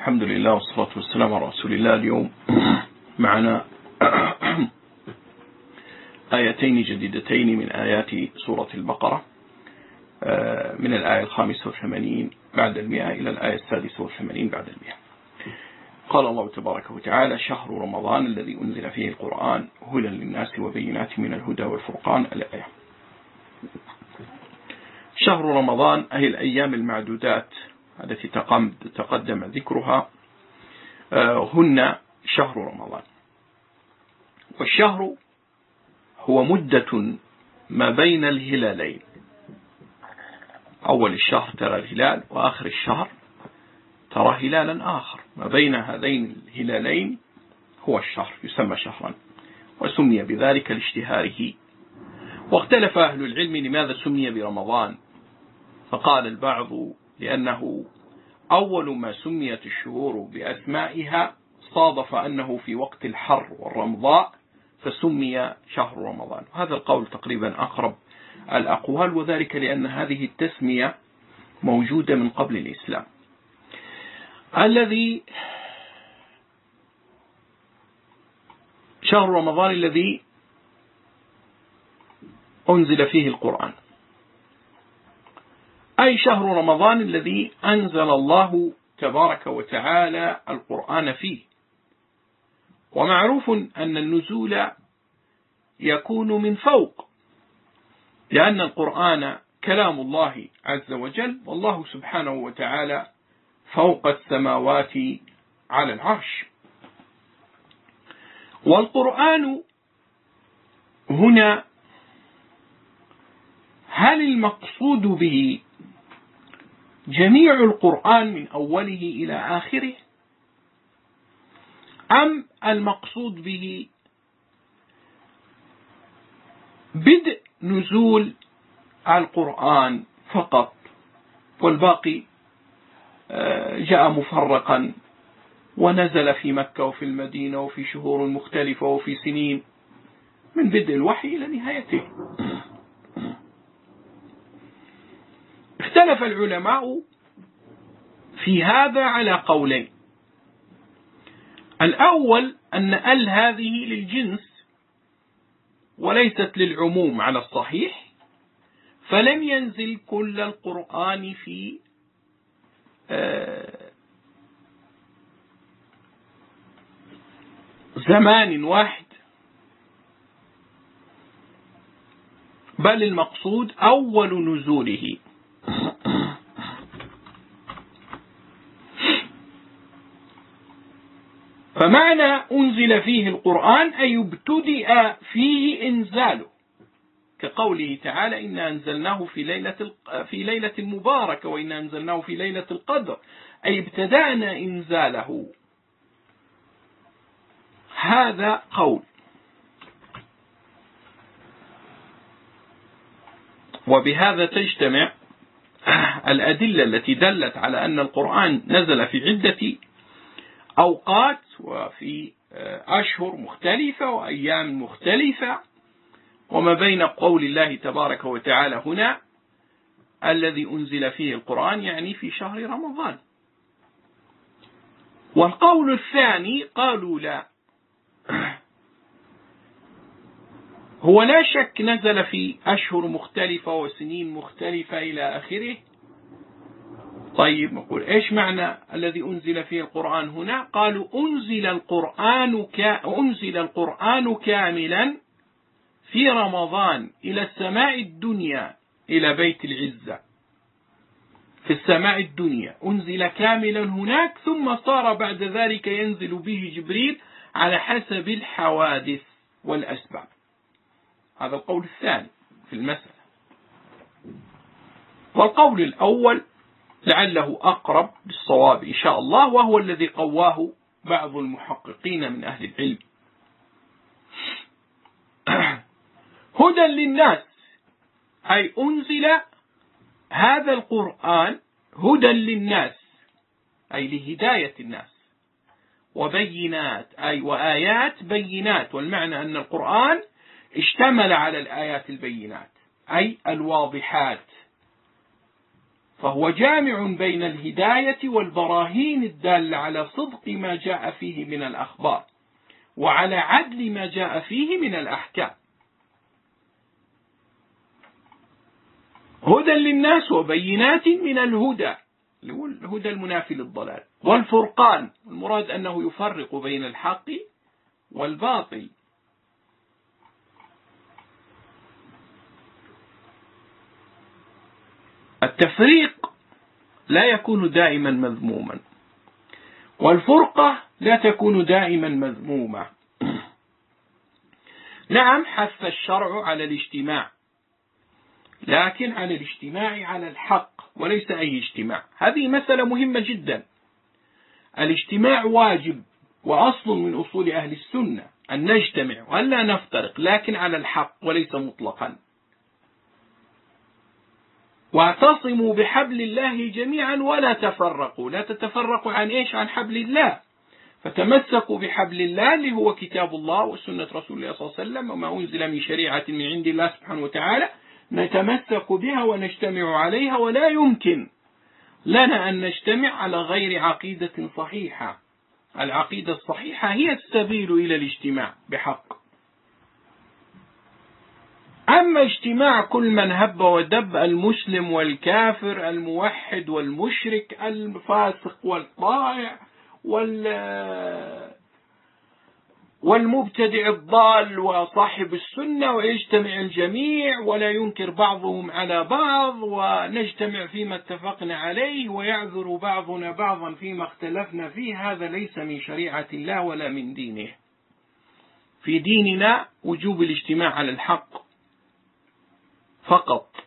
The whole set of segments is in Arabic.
الحمد لله والصلاة والسلام على رسول الله. اليوم معنا آيتين جديدتين من آيات سورة البقرة، من الآية 85 بعد 100 إلى الآية 86 بعد 100. قال الله تبارك وتعالى: شهر رمضان الذي أنزل فيه القرآن هدى للناس وبينات من الهدى والفرقان. الآية. شهر رمضان أي الأيام المعدودات التي تقدم ذكرها، هن شهر رمضان. والشهر هو مدة ما بين الهلالين، أول الشهر ترى الهلال وآخر الشهر ترى هلالا آخر، ما بين هذين الهلالين هو الشهر، يسمى شهرا وسمي بذلك لاشتهاره. واختلف أهل العلم لماذا سمي برمضان، فقال البعض لأنه أول ما سميت الشهور بأسمائها صادف أنه في وقت الحر والرمضاء فسمي شهر رمضان. هذا القول تقريبا أقرب الأقوال، وذلك لأن هذه التسمية موجودة من قبل الإسلام. الذي شهر رمضان الذي أنزل فيه القرآن، أي شهر رمضان الذي أنزل الله تبارك وتعالى القرآن فيه. ومعروف أن النزول يكون من فوق، لأن القرآن كلام الله عز وجل، والله سبحانه وتعالى فوق السماوات على العرش. والقرآن هنا، هل المقصود به جميع القرآن من أوله إلى آخره، أم المقصود به بدء نزول القرآن فقط والباقي جاء مفرقا ونزل في مكة وفي المدينة وفي شهور مختلفة وفي سنين من بدء الوحي إلى نهايته؟ اختلف العلماء في هذا على قولين. الأول أن هذه للجنس وليست للعموم على الصحيح، فلم ينزل كل القرآن في زمان واحد، بل المقصود أول نزوله. فمعنى أنزل فيه القرآن أي ابتدأ فيه إنزاله، كقوله تعالى: إنا أنزلناه في ليلة مباركة وإنا أنزلناه في ليلة القدر، أي ابتدأنا إنزاله. هذا قول. وبهذا تجتمع الأدلة التي دلت على أن القرآن نزل في عدة أوقات وفي أشهر مختلفة وأيام مختلفة، وما بين قول الله تبارك وتعالى هنا الذي أنزل فيه القرآن يعني في شهر رمضان. والقول الثاني قالوا لا، هو لا شك نزل في أشهر مختلفة وسنين مختلفة إلى آخره. طيب نقول إيش معنى الذي أنزل فيه القرآن هنا؟ قالوا أنزل القرآن كاملا في رمضان إلى السماء الدنيا، إلى بيت العزة في السماء الدنيا، أنزل كاملا هناك، ثم صار بعد ذلك ينزل به جبريل على حسب الحوادث والأسباب. هذا القول الثاني في المسألة. والقول الأول لعله أقرب للصواب إن شاء الله، وهو الذي قواه بعض المحققين من أهل العلم. هدى للناس، أي أنزل هذا القرآن هدى للناس، أي لهداية الناس، وبينات أي وآيات بينات. والمعنى أن القرآن اشتمل على الآيات البينات أي الواضحات، فهو جامع بين الهداية والبراهين الدالة على صدق ما جاء فيه من الأخبار وعلى عدل ما جاء فيه من الأحكام. هدى للناس وبينات من الهدى، الهدى المنافي للضلال، والفرقان المراد أنه يفرق بين الحق والباطل. التفريق لا يكون دائما مذموما، والفرقة لا تكون دائما مذمومة. نعم، حث الشرع على الاجتماع، لكن على الاجتماع على الحق وليس أي اجتماع. هذه مسألة مهمة جدا. الاجتماع واجب وأصل من أصول أهل السنة أن نجتمع وأن لا نفترق، لكن على الحق وليس مطلقا. واعتصموا بحبل الله جميعا ولا تفرقوا. لا تتفرقوا عن إيش؟ عن حبل الله. فتمسكوا بحبل الله اللي هو كتاب الله وسنة رسول الله صلى الله عليه وسلم وما أنزل من شريعة من عند الله سبحانه وتعالى، نتمسك بها ونجتمع عليها. ولا يمكن لنا أن نجتمع على غير عقيدة صحيحة. العقيدة الصحيحة هي السبيل إلى الاجتماع بحق. أما اجتماع كل من هب ودب، المسلم والكافر، الموحد والمشرك، الفاسق والطائع، والمبتدع الضال وصاحب السنة، ويجتمع الجميع ولا ينكر بعضهم على بعض، ونجتمع فيما اتفقنا عليه، ويعذر بعضنا بعضا فيما اختلفنا فيه، هذا ليس من شريعة الله ولا من دينه. في ديننا وجوب الاجتماع على الحق فقط،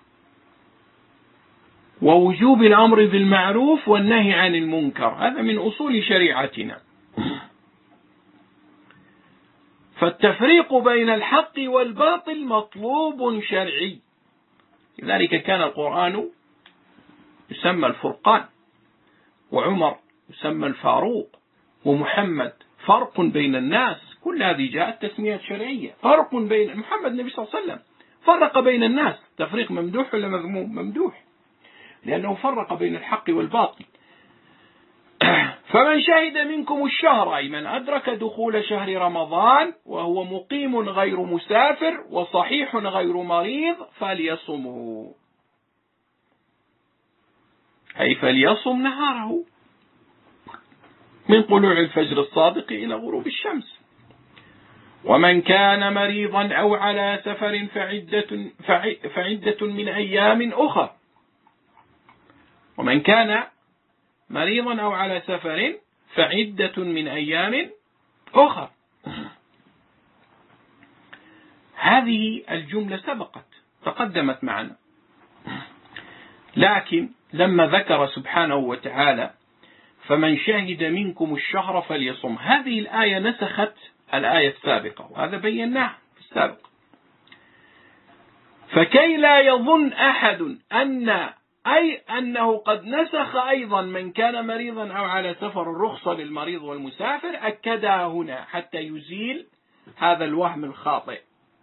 ووجوب الأمر بالمعروف والنهي عن المنكر، هذا من أصول شريعتنا. فالتفريق بين الحق والباطل مطلوب شرعي، لذلك كان القرآن يسمى الفرقان، وعمر يسمى الفاروق، ومحمد فرق بين الناس. كل هذه جاءت تسميات شرعية. فرق بين محمد النبي صلى الله عليه وسلم فرق بين الناس. تفريق ممدوح ولا مذموم؟ ممدوح، لأنه فرق بين الحق والباطل. فمن شهد منكم الشهر، أي من أدرك دخول شهر رمضان وهو مقيم غير مسافر وصحيح غير مريض فليصمه، أي فليصم نهاره من طلوع الفجر الصادق إلى غروب الشمس. ومن كان مريضا أو على سفر فعدة من أيام أخر. ومن كان مريضا أو على سفر فعدة من أيام أخر. هذه الجملة سبقت تقدمت معنا، لكن لما ذكر سبحانه وتعالى فمن شهد منكم الشهر فليصم، هذه الآية نسخت الآية السابقة، وهذا بيناه في السابق. فكي لا يظن أحد أنه قد نسخ أيضا من كان مريضا أو على سفر الرخصة للمريض والمسافر، أكدها هنا حتى يزيل هذا الوهم الخاطئ.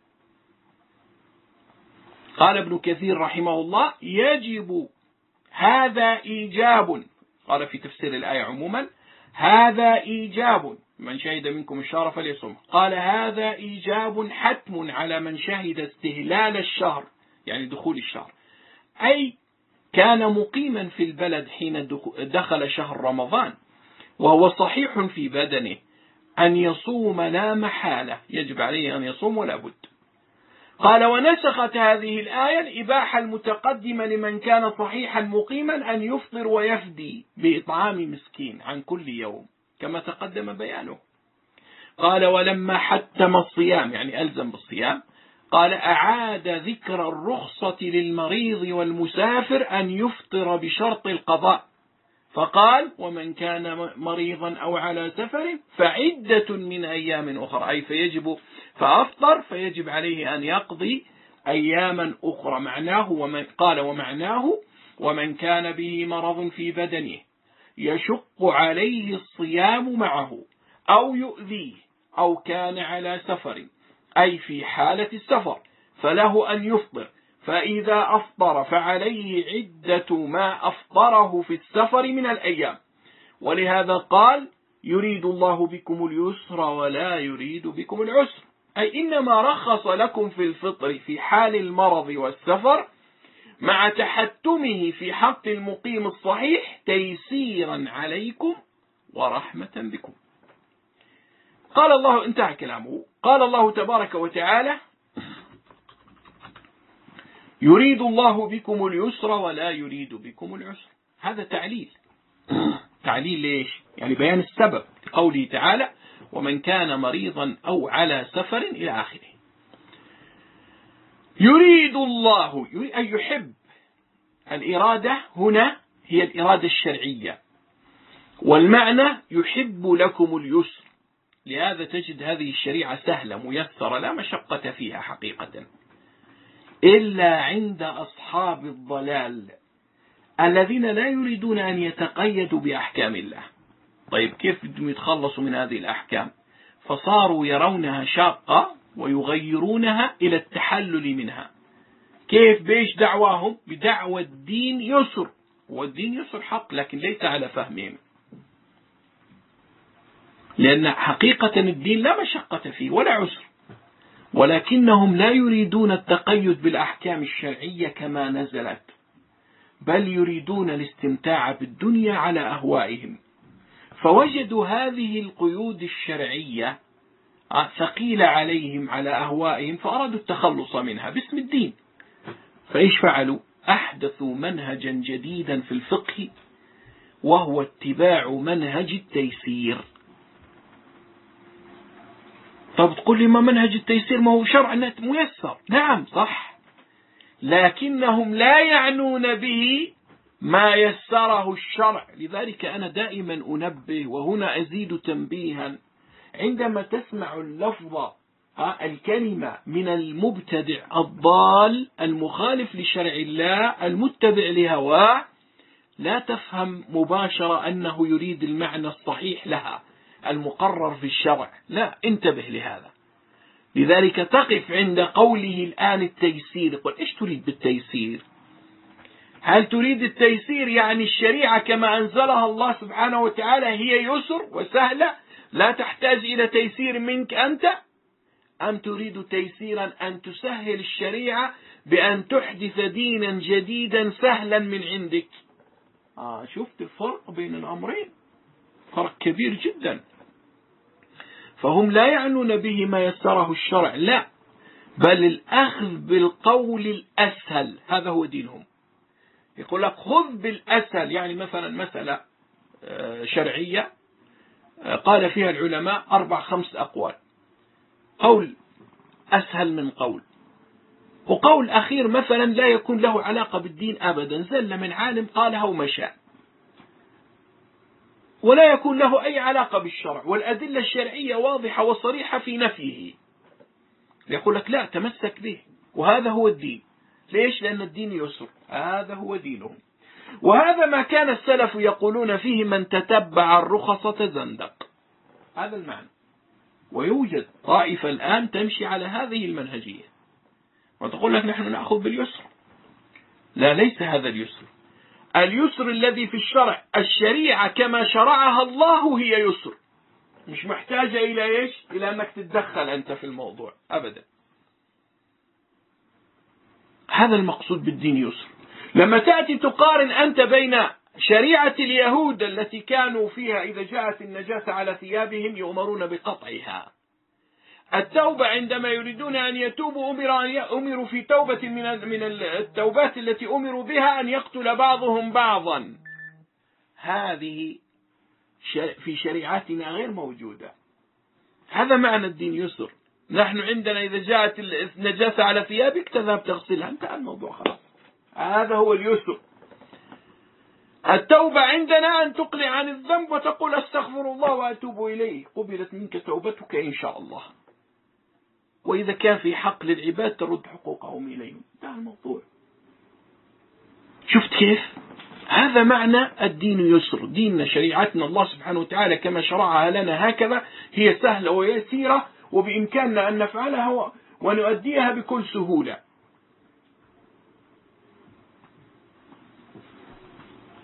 قال ابن كثير رحمه الله: يجب هذا إيجاب، قال في تفسير الآية عموما: هذا إيجاب من شهد منكم الشهر فليصم. قال: هذا إيجاب حتم على من شهد استهلال الشهر، يعني دخول الشهر، أي كان مقيما في البلد حين دخل شهر رمضان وهو صحيح في بدنه أن يصوم لا محالة، يجب عليه أن يصوم ولا بد. قال: ونسخت هذه الآية الإباحة المتقدمة لمن كان صحيحا مقيما أن يفطر ويفدي بإطعام مسكين عن كل يوم كما تقدم بيانه. قال: ولما حتم الصيام، يعني ألزم بالصيام، قال: أعاد ذكر الرخصة للمريض والمسافر أن يفطر بشرط القضاء، فقال: ومن كان مريضا أو على سفر فعدة من أيام أخرى، أي فأفطر فيجب عليه أن يقضي أياما أخرى. ومعناه ومن كان به مرض في بدنه يشق عليه الصيام معه أو يؤذيه أو كان على سفر، أي في حالة السفر، فله أن يفطر فإذا أفطر فعليه عدة ما أفطره في السفر من الأيام. ولهذا قال يريد الله بكم اليسر ولا يريد بكم العسر، أي إنما رخص لكم في الفطر في حال المرض والسفر مع تحتمه في حق المقيم الصحيح تيسيرا عليكم ورحمة بكم. قال الله، انتهى كلامه، قال الله تبارك وتعالى يريد الله بكم اليسر ولا يريد بكم العسر. هذا تعليل. تعليل ليش؟ يعني بيان السبب لقوله تعالى ومن كان مريضا أو على سفر إلى آخره. يريد الله أن يحب. الإرادة هنا هي الإرادة الشرعية، والمعنى يحب لكم اليسر. لهذا تجد هذه الشريعة سهلة ميسرة لا مشقة فيها حقيقة، إلا عند أصحاب الضلال الذين لا يريدون أن يتقيدوا بأحكام الله. طيب كيف بدهم يتخلصوا من هذه الأحكام؟ فصاروا يرونها شاقة ويغيرونها إلى التحلل منها. كيف؟ بيش دعواهم؟ بدعوى الدين يسر، والدين يسر حق لكن ليس على فهمهم، لأن حقيقة الدين لا مشقة فيه ولا عسر، ولكنهم لا يريدون التقيد بالأحكام الشرعية كما نزلت، بل يريدون الاستمتاع بالدنيا على أهوائهم، فوجدوا هذه القيود الشرعية ثقيلة عليهم على أهوائهم فأرادوا التخلص منها باسم الدين. فإيش فعلوا؟ أحدثوا منهجا جديدا في الفقه، وهو اتباع منهج التيسير. طب تقول لي ما منهج التيسير؟ ما هو شرع ميسر. نعم صح، لكنهم لا يعنون به ما يسره الشرع. لذلك أنا دائما أنبه، وهنا أزيد تنبيها، عندما تسمع اللفظ الكلمة من المبتدع الضال المخالف لشرع الله المتبع لهواه، لا تفهم مباشرة أنه يريد المعنى الصحيح لها المقرر في الشرع، لا، انتبه لهذا. لذلك تقف عند قوله الآن التيسير. يقول إيش تريد بالتيسير؟ هل تريد التيسير يعني الشريعة كما أنزلها الله سبحانه وتعالى هي يسر وسهلة لا تحتاج إلى تيسير منك أنت؟ أم تريد تيسيرا أن تسهل الشريعة بأن تحدث دينا جديدا سهلا من عندك؟ شفت الفرق بين الأمرين؟ فرق كبير جدا. فهم لا يعنون به ما يسره الشرع، لا، بل الأخذ بالقول الأسهل، هذا هو دينهم. يقول لك خذ بالأسهل، يعني مثلا مسألة شرعية قال فيها العلماء 4-5 أقوال، قول أسهل من قول، وقول أخير مثلا لا يكون له علاقة بالدين أبدا، زل من عالم قالها ومشى، ولا يكون له أي علاقة بالشرع، والأدلة الشرعية واضحة وصريحة في نفيه. يقول لك لا، تمسك به، وهذا هو الدين. ليش؟ لأن الدين يسر، هذا هو دينهم. وهذا ما كان السلف يقولون فيه من تتبع الرخص تزندق، هذا المعنى. ويوجد طائفة الآن تمشي على هذه المنهجية وتقول لك نحن نأخذ باليسر. لا، ليس هذا اليسر. اليسر الذي في الشرع، الشريعة كما شرعها الله هي يسر، مش محتاجة إلى إيش؟ إلى أنك تتدخل أنت في الموضوع أبدا. هذا المقصود بالدين يسر. لما تأتي تقارن أنت بين شريعة اليهود التي كانوا فيها إذا جاءت النجاسة على ثيابهم يؤمرون بقطعها، التوبة عندما يريدون أن يتوبوا أمروا في توبة من التوبات التي أمروا بها أن يقتل بعضهم بعضا، هذه في شريعتنا غير موجودة. هذا معنى الدين يسر. نحن عندنا إذا جاءت النجاسة على ثيابك تذهب تغسلها، انتهى الموضوع خلاص، هذا هو اليسر. التوبة عندنا أن تقلع عن الذنب وتقول استغفر الله وأتوب إليه، قبلت منك توبتك إن شاء الله، وإذا كان في حق للعباد ترد حقوقهم إليهم، انتهى الموضوع. شفت كيف؟ هذا معنى الدين يسر. ديننا شريعتنا الله سبحانه وتعالى كما شرعها لنا هكذا هي سهلة ويسيرة، وبإمكاننا أن نفعلها ونؤديها بكل سهولة.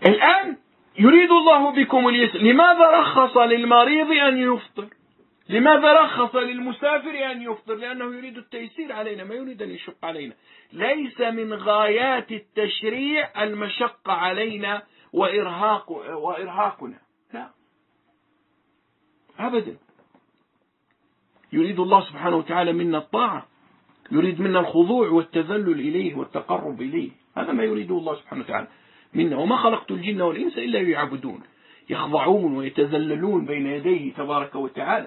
الآن يريد الله بكم اليسر. لماذا رخص للمريض أن يفطر؟ لماذا رخص للمسافر أن يفطر؟ لأنه يريد التيسير علينا، ما يريد أن يشق علينا. ليس من غايات التشريع المشقة علينا وإرهاقنا، لا أبدا. يريد الله سبحانه وتعالى منا الطاعة، يريد منا الخضوع والتذلل إليه والتقرب إليه. هذا ما يريده الله سبحانه وتعالى منا. وما خلقت الجن والإنس إلا ليعبدون، يخضعون ويتذللون بين يديه تبارك وتعالى.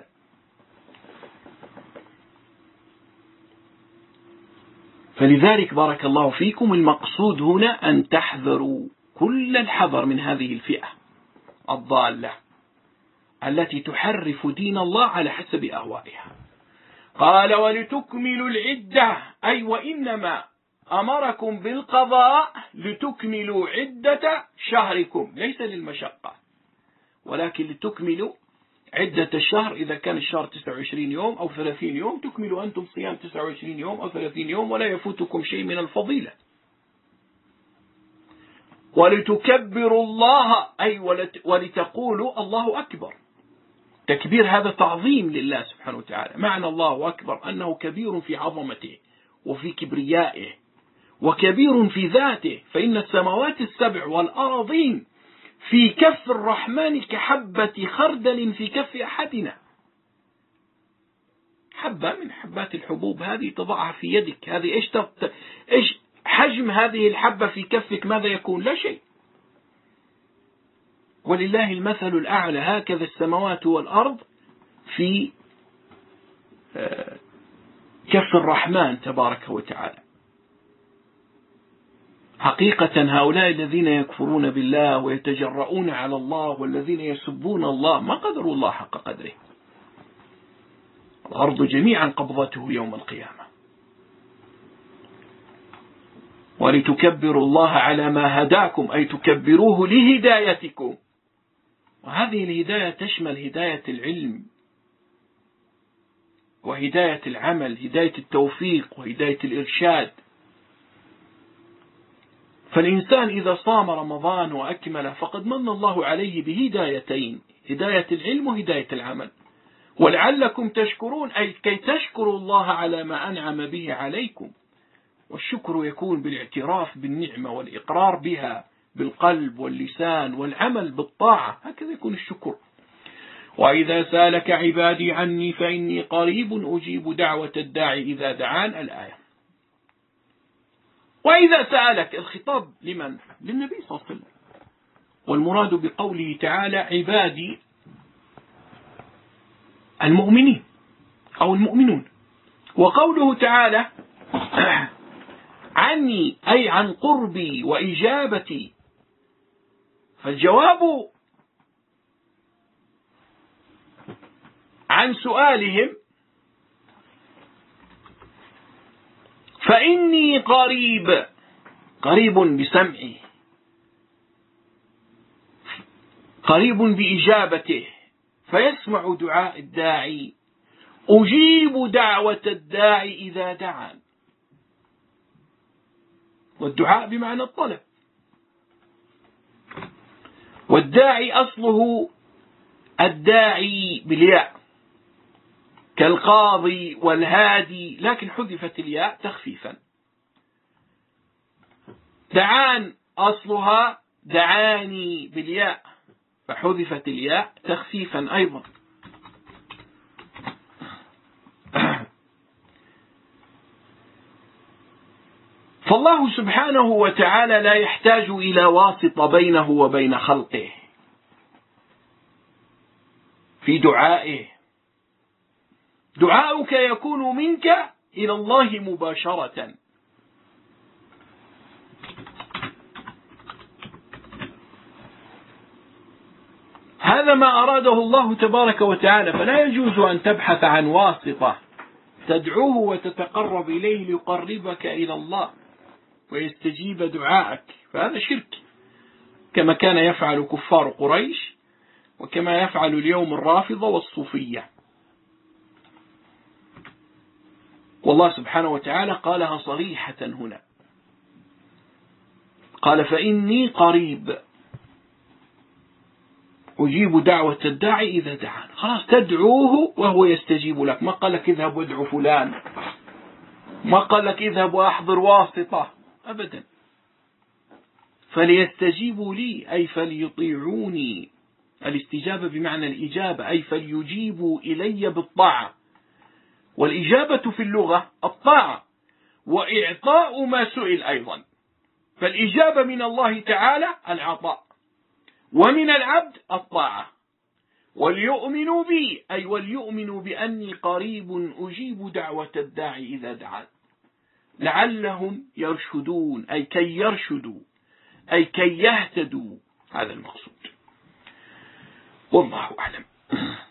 فلذلك بارك الله فيكم المقصود هنا أن تحذروا كل الحذر من هذه الفئة الضالة التي تحرف دين الله على حسب أهوائها. قال ولتكملوا العدة، أي وإنما أمركم بالقضاء لتكملوا عدة شهركم، ليس للمشقة، ولكن لتكملوا عدة الشهر. إذا كان الشهر 29 يوم أو 30 يوم تكملوا أنتم صيام 29 يوم أو 30 يوم ولا يفوتكم شيء من الفضيلة. ولتكبروا الله، أي ولتقولوا الله أكبر. تكبير هذا تعظيم لله سبحانه وتعالى. معنى الله أكبر أنه كبير في عظمته وفي كبريائه وكبير في ذاته. فإن السماوات السبع والأراضين في كف الرحمن كحبة خردل في كف أحدنا. حبة من حبات الحبوب هذه تضعها في يدك، هذه إيش حجم هذه الحبة في كفك؟ ماذا يكون؟ لا شيء. ولله المثل الأعلى. هكذا السماوات والأرض في كف الرحمن تبارك وتعالى. حقيقة هؤلاء الذين يكفرون بالله ويتجرؤون على الله والذين يسبون الله ما قدروا الله حق قدره. الأرض جميعا قبضته يوم القيامة. ولتكبروا الله على ما هداكم، أي تكبروه لهدايتكم. وهذه الهداية تشمل هداية العلم وهداية العمل، هداية التوفيق وهداية الإرشاد. فالإنسان إذا صام رمضان وأكمله فقد من الله عليه بهدايتين، هداية العلم وهداية العمل. ولعلكم تشكرون، أي كي تشكروا الله على ما أنعم به عليكم. والشكر يكون بالاعتراف بالنعمة والإقرار بها بالقلب واللسان والعمل بالطاعة، هكذا يكون الشكر. وإذا سالك عبادي عني فإني قريب أجيب دعوة الداعي إذا دعان، الآية. وإذا سألك، الخطاب لمن؟ للنبي صلى الله عليه وسلم. والمراد بقوله تعالى عبادي المؤمنين أو المؤمنون. وقوله تعالى عني أي عن قربي وإجابتي. فالجواب عن سؤالهم فإني قريب، قريب بسمعه، قريب بإجابته، فيسمع دعاء الداعي. أجيب دعوة الداعي إذا دعان. والدعاء بمعنى الطلب. والداعي أصله الداعي بالياء كالقاضي والهادي، لكن حذفت الياء تخفيفا. دعان أصلها دعاني بالياء فحذفت الياء تخفيفا أيضا. فالله سبحانه وتعالى لا يحتاج إلى واسطة بينه وبين خلقه في دعائه. دعاؤك يكون منك إلى الله مباشرة. هذا ما أراده الله تبارك وتعالى. فلا يجوز أن تبحث عن واسطة تدعوه وتتقرب إليه ليقربك إلى الله ويستجيب دعاءك، فهذا شرك، كما كان يفعل كفار قريش وكما يفعل اليوم الرافضة والصوفية. والله سبحانه وتعالى قالها صريحة هنا، قال فإني قريب. أجيب دعوة الداعي إذا دعان. خلاص تدعوه وهو يستجيب لك. ما قال لك اذهب وادعو فلان، ما قال لك اذهب وأحضر واسطة أبدا. فليستجيبوا لي أي فليطيعوني. الاستجابة بمعنى الإجابة، أي فليجيبوا إلي بالطاعة. والإجابة في اللغة الطاعة وإعطاء ما سئل أيضا. فالإجابة من الله تعالى العطاء، ومن العبد الطاعة. وليؤمنوا بي أي وليؤمنوا بأني قريب أجيب دعوة الداعي إذا دعان، لعلهم يرشدون أي كي يرشدوا، أي كي يهتدوا. هذا المقصود، والله أعلم.